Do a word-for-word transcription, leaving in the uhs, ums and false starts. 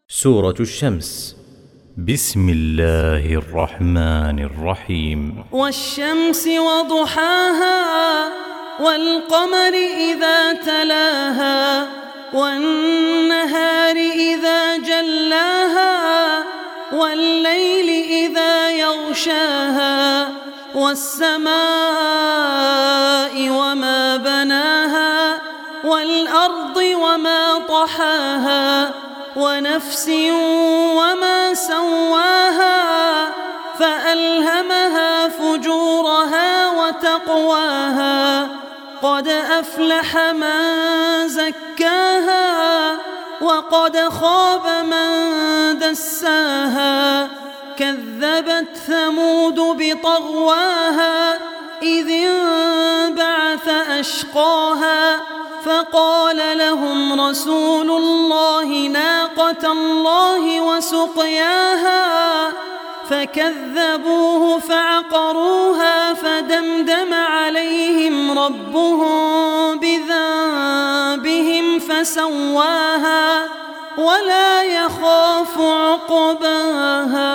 سورة الشمس. بسم الله الرحمن الرحيم. والشمس وضحاها والقمر إذا تلاها والنهار إذا جلاها والليل إذا يغشاها والسماء وما بناها والأرض وما طحاها ونفس وما سواها فألهمها فجورها وتقواها قد أفلح من زكاها وقد خاب من دساها كذبت ثمود بطغواها إذ انبعث أشقاها فقال لهم رسول الله ناقة الله وسقياها فكذبوه فعقروها فدمدم عليهم ربهم بذنبهم فسواها ولا يخاف عقباها.